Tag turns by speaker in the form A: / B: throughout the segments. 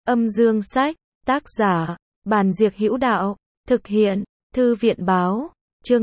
A: Âm dương sách, tác giả, Bàn Diệc Hữu Đạo, thực hiện, Thư viện báo, chương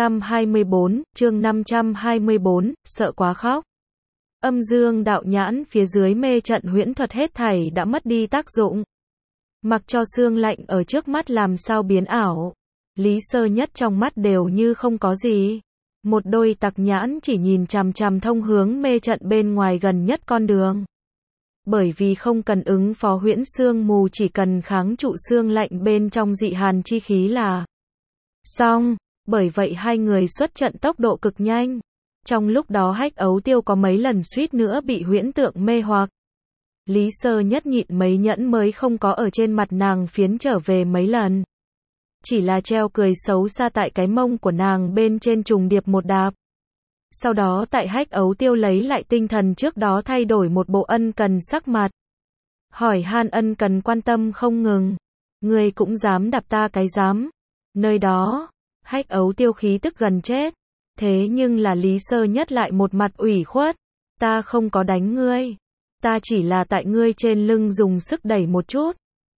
A: 524, sợ quá khóc. Âm dương đạo nhãn phía dưới mê trận huyễn thuật hết thảy đã mất đi tác dụng. Mặc cho xương lạnh ở trước mắt làm sao biến ảo. Lý Sơ Nhất trong mắt đều như không có gì. Một đôi tặc nhãn chỉ nhìn chằm chằm thông hướng mê trận bên ngoài gần nhất con đường. Bởi vì không cần ứng phó huyễn sương mù, chỉ cần kháng trụ xương lạnh bên trong dị hàn chi khí là xong. Bởi vậy hai người xuất trận tốc độ cực nhanh. Trong lúc đó Hách Ấu Tiêu có mấy lần suýt nữa bị huyễn tượng mê hoặc. Lý Sơ Nhất nhịn mấy nhẫn mới không có ở trên mặt nàng phiến trở về mấy lần. Chỉ là treo cười xấu xa tại cái mông của nàng bên trên trùng điệp một đạp. Sau đó tại Hách Ấu Tiêu lấy lại tinh thần trước đó thay đổi một bộ ân cần sắc mặt. Hỏi han ân cần quan tâm không ngừng. Ngươi cũng dám đạp ta cái dám. Nơi đó, Hách Ấu Tiêu khí tức gần chết. Thế nhưng là Lý Sơ Nhất lại một mặt ủy khuất. Ta không có đánh ngươi. Ta chỉ là tại ngươi trên lưng dùng sức đẩy một chút.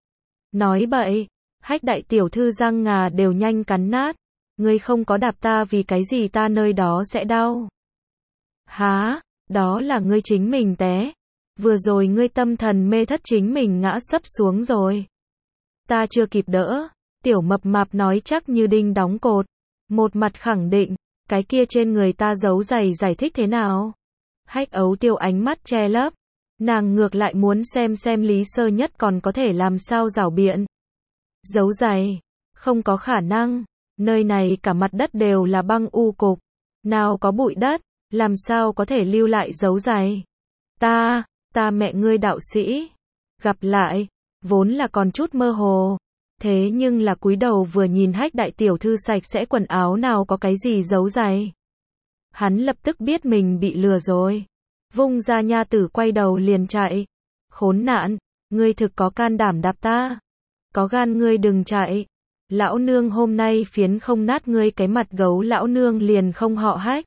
A: Nói bậy. Hách đại tiểu thư răng ngà đều nhanh cắn nát. Ngươi không có đạp ta vì cái gì ta nơi đó sẽ đau. Há, đó là ngươi chính mình té. Vừa rồi ngươi tâm thần mê thất chính mình ngã sấp xuống rồi. Ta chưa kịp đỡ. Tiểu mập mạp nói chắc như đinh đóng cột. Một mặt khẳng định, cái kia trên người ta giấu giày giải thích thế nào. Hách Ấu Tiêu ánh mắt che lấp. Nàng ngược lại muốn xem Lý Sơ Nhất còn có thể làm sao giảo biện. Giấu giày, không có khả năng. Nơi này cả mặt đất đều là băng u cục. Nào có bụi đất, làm sao có thể lưu lại dấu giày. Ta mẹ ngươi đạo sĩ. Gặp lại, vốn là còn chút mơ hồ. Thế nhưng là cúi đầu vừa nhìn Hách đại tiểu thư sạch sẽ quần áo nào có cái gì giấu giày. Hắn lập tức biết mình bị lừa rồi. Vung ra nha tử quay đầu liền chạy. Khốn nạn, ngươi thực có can đảm đạp ta. Có gan ngươi đừng chạy. Lão nương hôm nay phiến không nát ngươi cái mặt gấu, lão nương liền không họ Hách.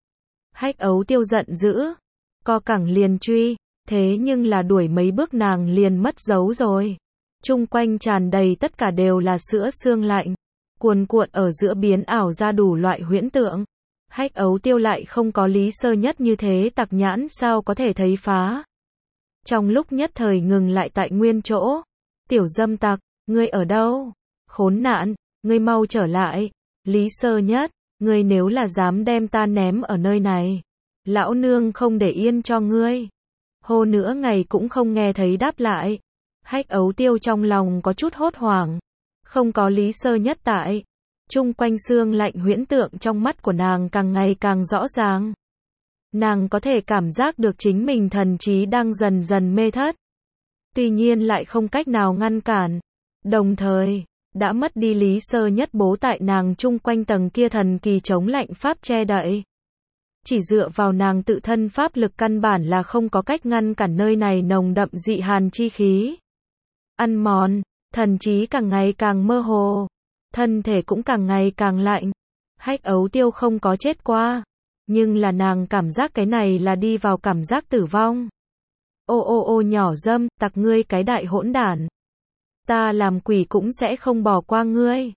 A: Hách Ấu Tiêu giận dữ. Co cẳng liền truy. Thế nhưng là đuổi mấy bước nàng liền mất dấu rồi. Chung quanh tràn đầy tất cả đều là sữa xương lạnh. Cuồn cuộn ở giữa biến ảo ra đủ loại huyễn tượng. Hách Ấu Tiêu lại không có Lý Sơ Nhất như thế tặc nhãn sao có thể thấy phá. Trong lúc nhất thời ngừng lại tại nguyên chỗ. Tiểu dâm tặc, ngươi ở đâu? Khốn nạn, ngươi mau trở lại. Lý Sơ Nhất, ngươi nếu là dám đem ta ném ở nơi này, lão nương không để yên cho ngươi. Hô nữa ngày cũng không nghe thấy đáp lại. Hách Ấu Tiêu trong lòng có chút hốt hoảng. Không có Lý Sơ Nhất tại. Chung quanh xương lạnh huyễn tượng trong mắt của nàng càng ngày càng rõ ràng. Nàng có thể cảm giác được chính mình thần trí đang dần dần mê thất. Tuy nhiên lại không cách nào ngăn cản. Đồng thời, đã mất đi Lý Sơ Nhất bố tại nàng chung quanh tầng kia thần kỳ chống lạnh pháp che đậy. Chỉ dựa vào nàng tự thân pháp lực căn bản là không có cách ngăn cản nơi này nồng đậm dị hàn chi khí. Ăn mòn, thần trí càng ngày càng mơ hồ. Thân thể cũng càng ngày càng lạnh. Hách Ấu Tiêu không có chết qua. Nhưng là nàng cảm giác cái này là đi vào cảm giác tử vong. Ô nhỏ dâm, tặc ngươi cái đại hỗn đản. Ta làm quỷ cũng sẽ không bỏ qua ngươi.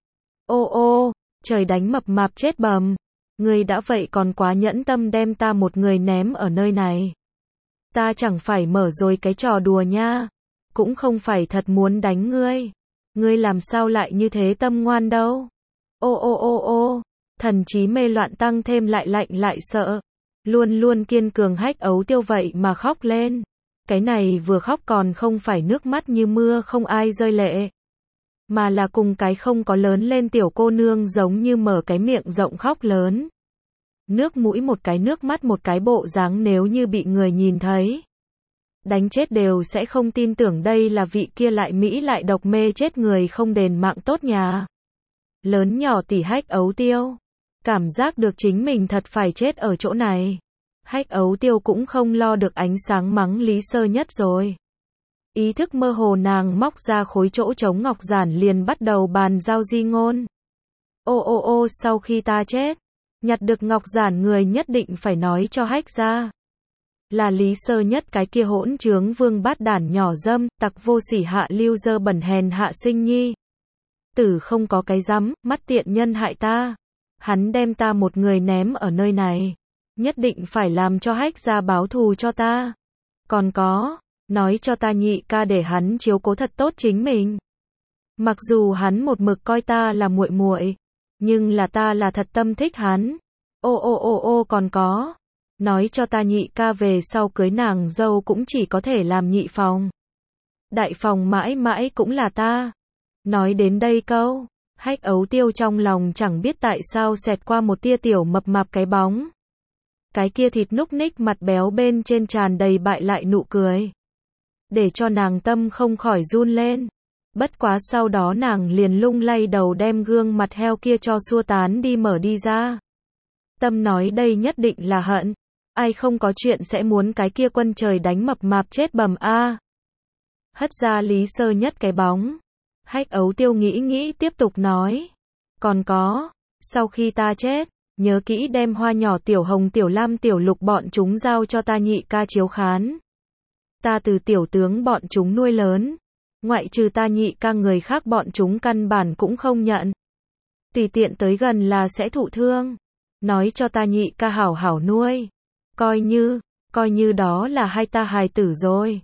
A: Ô, trời đánh mập mạp chết bầm. Ngươi đã vậy còn quá nhẫn tâm đem ta một người ném ở nơi này. Ta chẳng phải mở rồi cái trò đùa nha. Cũng không phải thật muốn đánh ngươi. Ngươi làm sao lại như thế tâm ngoan đâu. Ô, thần trí mê loạn tăng thêm lại lạnh lại sợ. Luôn luôn kiên cường Hách Ấu Tiêu vậy mà khóc lên. Cái này vừa khóc còn không phải nước mắt như mưa không ai rơi lệ. Mà là cùng cái không có lớn lên tiểu cô nương giống như mở cái miệng rộng khóc lớn. Nước mũi một cái nước mắt một cái bộ dáng nếu như bị người nhìn thấy. Đánh chết đều sẽ không tin tưởng đây là vị kia lại mỹ lại độc mê chết người không đền mạng tốt nhà. Lớn nhỏ tỷ Hách Ấu Tiêu. Cảm giác được chính mình thật phải chết ở chỗ này. Hách Ấu Tiêu cũng không lo được ánh sáng mắng Lý Sơ Nhất rồi. Ý thức mơ hồ nàng móc ra khối chỗ trống ngọc giản liền bắt đầu bàn giao di ngôn. Ô, sau khi ta chết, nhặt được ngọc giản người nhất định phải nói cho Hách ra. Là Lý Sơ Nhất cái kia hỗn trướng vương bát đản nhỏ dâm, tặc vô sỉ hạ lưu dơ bẩn hèn hạ sinh nhi. Tử không có cái rắm, mắt tiện nhân hại ta. Hắn đem ta một người ném ở nơi này. Nhất định phải làm cho Hách gia báo thù cho ta. Còn có, nói cho ta nhị ca để hắn chiếu cố thật tốt chính mình. Mặc dù hắn một mực coi ta là muội muội, nhưng là ta là thật tâm thích hắn. Ô còn có, nói cho ta nhị ca về sau cưới nàng dâu cũng chỉ có thể làm nhị phòng. Đại phòng mãi mãi cũng là ta. Nói đến đây câu, Hách Ấu Tiêu trong lòng chẳng biết tại sao xẹt qua một tia tiểu mập mạp cái bóng. Cái kia thịt núc ních mặt béo bên trên tràn đầy bại lại nụ cười. Để cho nàng tâm không khỏi run lên. Bất quá sau đó nàng liền lung lay đầu đem gương mặt heo kia cho xua tán đi mở đi ra. Tâm nói đây nhất định là hận. Ai không có chuyện sẽ muốn cái kia quân trời đánh mập mạp chết bầm a. Hất ra Lý Sơ Nhất cái bóng. Hách Ấu Tiêu nghĩ tiếp tục nói. Còn có, sau khi ta chết, nhớ kỹ đem hoa nhỏ tiểu hồng tiểu lam tiểu lục bọn chúng giao cho ta nhị ca chiếu khán. Ta từ tiểu tướng bọn chúng nuôi lớn. Ngoại trừ ta nhị ca người khác bọn chúng căn bản cũng không nhận. Tùy tiện tới gần là sẽ thụ thương. Nói cho ta nhị ca hảo hảo nuôi. Coi như đó là hai ta hài tử rồi.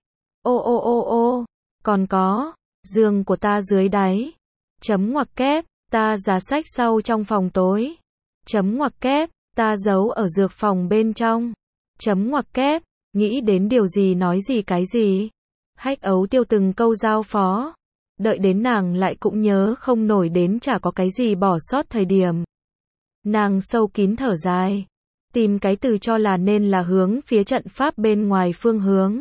A: Ô, còn có, giường của ta dưới đáy. Chấm ngoặc kép, ta giá sách sau trong phòng tối. Chấm ngoặc kép, ta giấu ở dược phòng bên trong. Chấm ngoặc kép, nghĩ đến điều gì nói gì cái gì. Hách Ấu Tiêu từng câu giao phó. Đợi đến nàng lại cũng nhớ không nổi đến chả có cái gì bỏ sót thời điểm. Nàng sâu kín thở dài. Tìm cái từ cho là nên là hướng phía trận pháp bên ngoài phương hướng.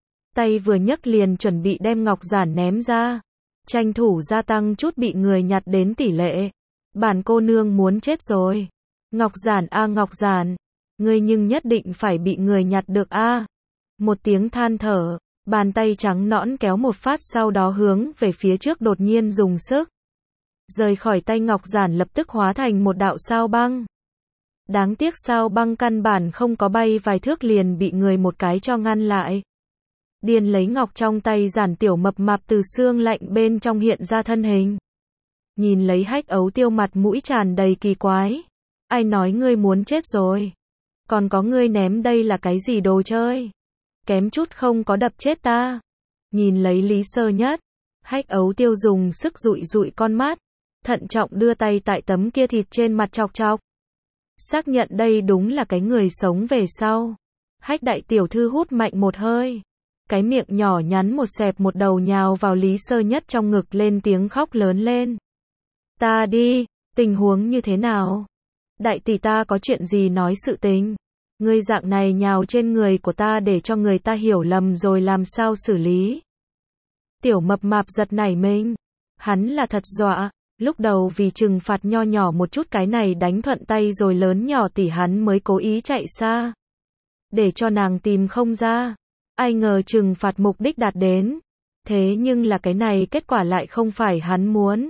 A: Tay vừa nhấc liền chuẩn bị đem ngọc giản ném ra. Tranh thủ gia tăng chút bị người nhặt đến tỷ lệ. Bản cô nương muốn chết rồi. Ngọc giản a ngọc giản. Ngươi nhưng nhất định phải bị người nhặt được a. Một tiếng than thở. Bàn tay trắng nõn kéo một phát sau đó hướng về phía trước đột nhiên dùng sức. Rời khỏi tay ngọc giản lập tức hóa thành một đạo sao băng. Đáng tiếc sao băng căn bản không có bay vài thước liền bị người một cái cho ngăn lại. Điền lấy ngọc trong tay giản tiểu mập mạp từ xương lạnh bên trong hiện ra thân hình. Nhìn lấy Hách Ấu Tiêu mặt mũi tràn đầy kỳ quái. Ai nói ngươi muốn chết rồi? Còn có ngươi ném đây là cái gì đồ chơi? Kém chút không có đập chết ta. Nhìn lấy Lý Sơ Nhất, Hách Ấu Tiêu dùng sức dụi con mắt, thận trọng đưa tay tại tấm kia thịt trên mặt chọc chọc. Xác nhận đây đúng là cái người sống về sau. Hách đại tiểu thư hút mạnh một hơi. Cái miệng nhỏ nhắn một xẹp một đầu nhào vào Lý Sơ Nhất trong ngực lên tiếng khóc lớn lên. Ta đi, tình huống như thế nào? Đại tỷ ta có chuyện gì nói sự tình? Ngươi dạng này nhào trên người của ta để cho người ta hiểu lầm rồi làm sao xử lý? Tiểu mập mạp giật nảy mình. Hắn là thật dọa. Lúc đầu vì trừng phạt nho nhỏ một chút cái này đánh thuận tay rồi lớn nhỏ tỷ hắn mới cố ý chạy xa. Để cho nàng tìm không ra. Ai ngờ trừng phạt mục đích đạt đến. Thế nhưng là cái này kết quả lại không phải hắn muốn.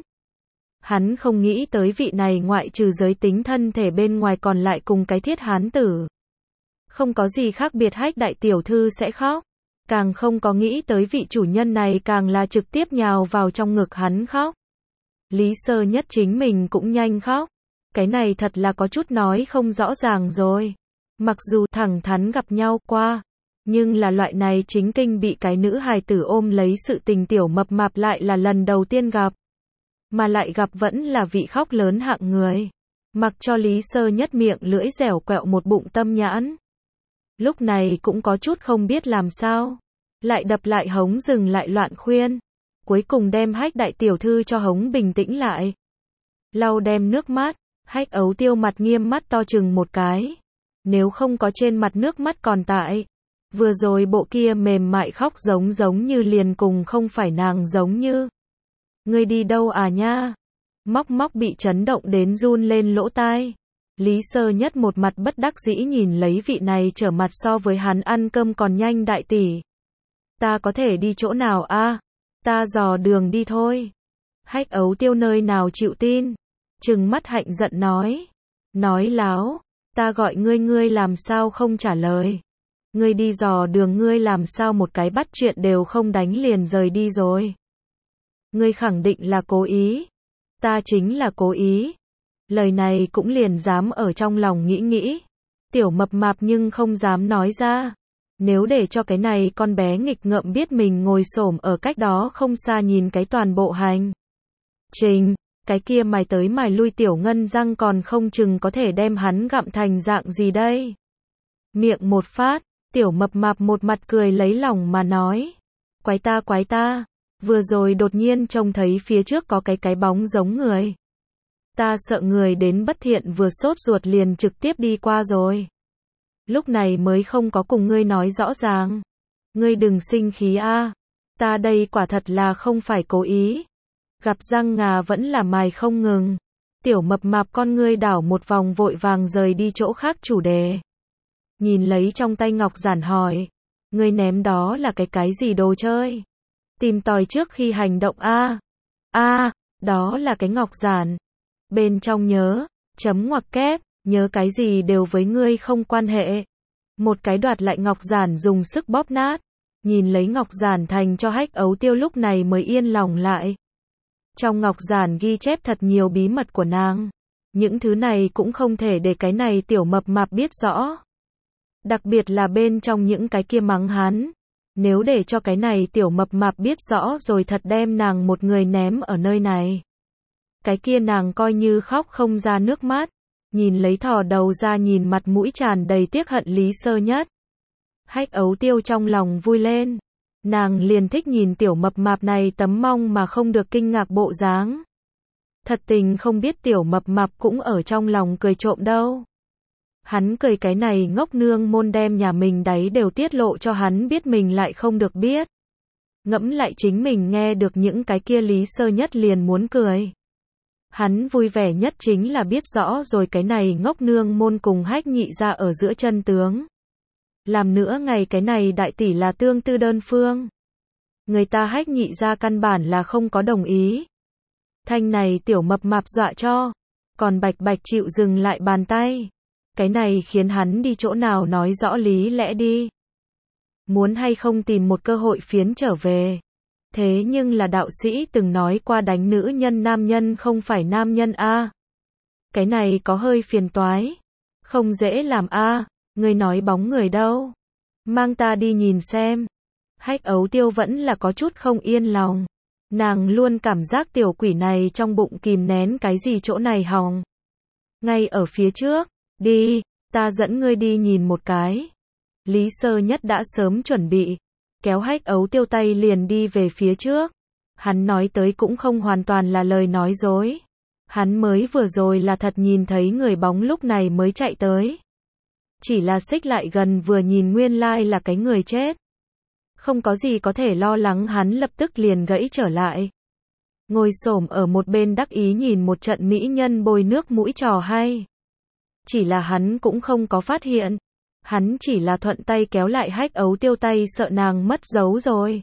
A: Hắn không nghĩ tới vị này ngoại trừ giới tính thân thể bên ngoài còn lại cùng cái thiết hán tử. Không có gì khác biệt Hách đại tiểu thư sẽ khóc. Càng không có nghĩ tới vị chủ nhân này càng là trực tiếp nhào vào trong ngực hắn khóc. Lý Sơ Nhất chính mình cũng nhanh khóc. Cái này thật là có chút nói không rõ ràng rồi. Mặc dù thẳng thắn gặp nhau qua, nhưng là loại này chính kinh bị cái nữ hài tử ôm lấy sự tình tiểu mập mạp lại là lần đầu tiên gặp. Mà lại gặp vẫn là vị khóc lớn hạng người. Mặc cho Lý Sơ Nhất miệng lưỡi dẻo quẹo một bụng tâm nhãn. Lúc này cũng có chút không biết làm sao. Lại đập lại hống dừng lại loạn khuyên. Cuối cùng đem Hách đại tiểu thư cho hống bình tĩnh lại. Lau đem nước mắt, Hách Ấu Tiêu mặt nghiêm mắt to chừng một cái. Nếu không có trên mặt nước mắt còn tại. Vừa rồi bộ kia mềm mại khóc giống như liền cùng không phải nàng giống như. Ngươi đi đâu à nha? Móc bị chấn động đến run lên lỗ tai. Lý Sơ Nhất một mặt bất đắc dĩ nhìn lấy vị này trở mặt so với hắn ăn cơm còn nhanh đại tỷ. Ta có thể đi chỗ nào a? Ta dò đường đi thôi. Hách Ấu Tiêu nơi nào chịu tin. Trừng mắt hạnh giận nói. Nói láo. Ta gọi ngươi làm sao không trả lời. Ngươi đi dò đường ngươi làm sao một cái bắt chuyện đều không đánh liền rời đi rồi. Ngươi khẳng định là cố ý. Ta chính là cố ý. Lời này cũng liền dám ở trong lòng nghĩ. Tiểu mập mạp nhưng không dám nói ra. Nếu để cho cái này con bé nghịch ngợm biết mình ngồi xổm ở cách đó không xa nhìn cái toàn bộ hành trình, cái kia mài tới mài lui tiểu ngân răng còn không chừng có thể đem hắn gặm thành dạng gì đây. Miệng một phát, tiểu mập mạp một mặt cười lấy lòng mà nói. Quái ta, vừa rồi đột nhiên trông thấy phía trước có cái bóng giống người. Ta sợ người đến bất thiện vừa sốt ruột liền trực tiếp đi qua rồi. Lúc này mới không có cùng ngươi nói rõ ràng. Ngươi đừng sinh khí a, ta đây quả thật là không phải cố ý. Gặp răng ngà vẫn là mài không ngừng. Tiểu mập mạp con ngươi đảo một vòng vội vàng rời đi chỗ khác chủ đề. Nhìn lấy trong tay ngọc giản hỏi. Ngươi ném đó là cái gì đồ chơi? Tìm tòi trước khi hành động a. Đó là cái ngọc giản. Bên trong nhớ, chấm ngoặc kép, nhớ cái gì đều với ngươi không quan hệ. Một cái đoạt lại ngọc giản dùng sức bóp nát. Nhìn lấy ngọc giản thành cho Hách Ấu Tiêu lúc này mới yên lòng lại. Trong ngọc giản ghi chép thật nhiều bí mật của nàng. Những thứ này cũng không thể để cái này tiểu mập mạp biết rõ. Đặc biệt là bên trong những cái kia mắng hắn. Nếu để cho cái này tiểu mập mạp biết rõ rồi thật đem nàng một người ném ở nơi này. Cái kia nàng coi như khóc không ra nước mắt. Nhìn lấy thò đầu ra nhìn mặt mũi tràn đầy tiếc hận Lý Sơ Nhất. Hách Ấu Tiêu trong lòng vui lên. Nàng liền thích nhìn tiểu mập mạp này tấm mong mà không được kinh ngạc bộ dáng. Thật tình không biết tiểu mập mạp cũng ở trong lòng cười trộm đâu. Hắn cười cái này ngốc nương môn đem nhà mình đấy đều tiết lộ cho hắn biết mình lại không được biết. Ngẫm lại chính mình nghe được những cái kia Lý Sơ Nhất liền muốn cười. Hắn vui vẻ nhất chính là biết rõ rồi cái này ngốc nương môn cùng Hách Nhị ra ở giữa chân tướng. Làm nữa ngày cái này đại tỷ là tương tư đơn phương. Người ta Hách Nhị ra căn bản là không có đồng ý. Thanh này tiểu mập mạp dọa cho. Còn bạch bạch chịu dừng lại bàn tay. Cái này khiến hắn đi chỗ nào nói rõ lý lẽ đi. Muốn hay không tìm một cơ hội phiến trở về. Thế nhưng là đạo sĩ từng nói qua đánh nữ nhân nam nhân không phải nam nhân a. Cái này có hơi phiền toái. Không dễ làm a. Ngươi nói bóng người đâu? Mang ta đi nhìn xem. Hách Ấu Tiêu vẫn là có chút không yên lòng. Nàng luôn cảm giác tiểu quỷ này trong bụng kìm nén cái gì chỗ này hòng. Ngay ở phía trước. Đi, ta dẫn ngươi đi nhìn một cái. Lý Sơ Nhất đã sớm chuẩn bị. Kéo Hách Ấu Tiêu tay liền đi về phía trước. Hắn nói tới cũng không hoàn toàn là lời nói dối. Hắn mới vừa rồi là thật nhìn thấy người bóng lúc này mới chạy tới. Chỉ là xích lại gần vừa nhìn nguyên lai là cái người chết. Không có gì có thể lo lắng hắn lập tức liền gãy trở lại. Ngồi xổm ở một bên đắc ý nhìn một trận mỹ nhân bôi nước mũi trò hay. Chỉ là hắn cũng không có phát hiện. Hắn chỉ là thuận tay kéo lại Hách Ấu Tiêu tay sợ nàng mất dấu rồi.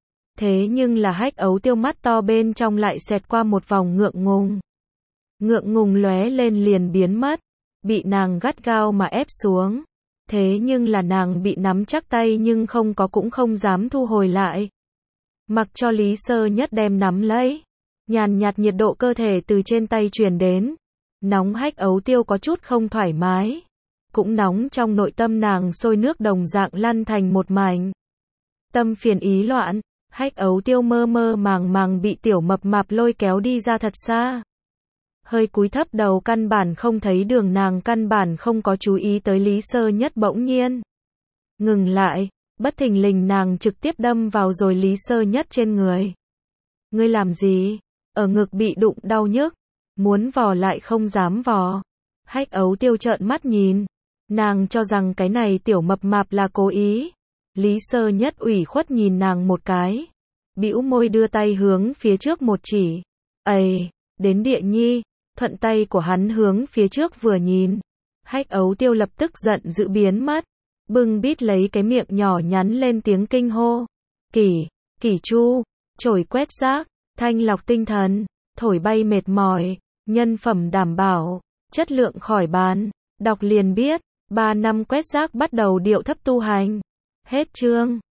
A: Thế nhưng là Hách Ấu Tiêu mắt to bên trong lại xẹt qua một vòng ngượng ngùng. Ngượng ngùng lóe lên liền biến mất. Bị nàng gắt gao mà ép xuống. Thế nhưng là nàng bị nắm chắc tay nhưng cũng không dám thu hồi lại. Mặc cho Lý Sơ Nhất đem nắm lấy. Nhàn nhạt nhiệt độ cơ thể từ trên tay truyền đến. Nóng Hách Ấu Tiêu có chút không thoải mái. Cũng nóng trong nội tâm nàng sôi nước đồng dạng lăn thành một mảnh. Tâm phiền ý loạn, Hách Ấu Tiêu mơ mơ màng màng bị tiểu mập mạp lôi kéo đi ra thật xa. Hơi cúi thấp đầu căn bản không thấy đường nàng căn bản không có chú ý tới Lý Sơ Nhất bỗng nhiên. Ngừng lại, bất thình lình nàng trực tiếp đâm vào rồi Lý Sơ Nhất trên người. Ngươi làm gì? Ở ngực bị đụng đau nhức. Muốn vò lại không dám vò. Hách Ấu Tiêu trợn mắt nhìn. Nàng cho rằng cái này tiểu mập mạp là cố ý. Lý Sơ Nhất ủy khuất nhìn nàng một cái. Bĩu môi đưa tay hướng phía trước một chỉ. Ây, đến địa nhi. Thuận tay của hắn hướng phía trước vừa nhìn. Hách Ấu Tiêu lập tức giận dữ biến mất. Bưng bít lấy cái miệng nhỏ nhắn lên tiếng kinh hô. Kỷ chu, chổi quét rác, thanh lọc tinh thần, thổi bay mệt mỏi, nhân phẩm đảm bảo, chất lượng khỏi bàn. Đọc liền biết. 3 năm quét rác bắt đầu điệu thấp tu hành. Hết chương.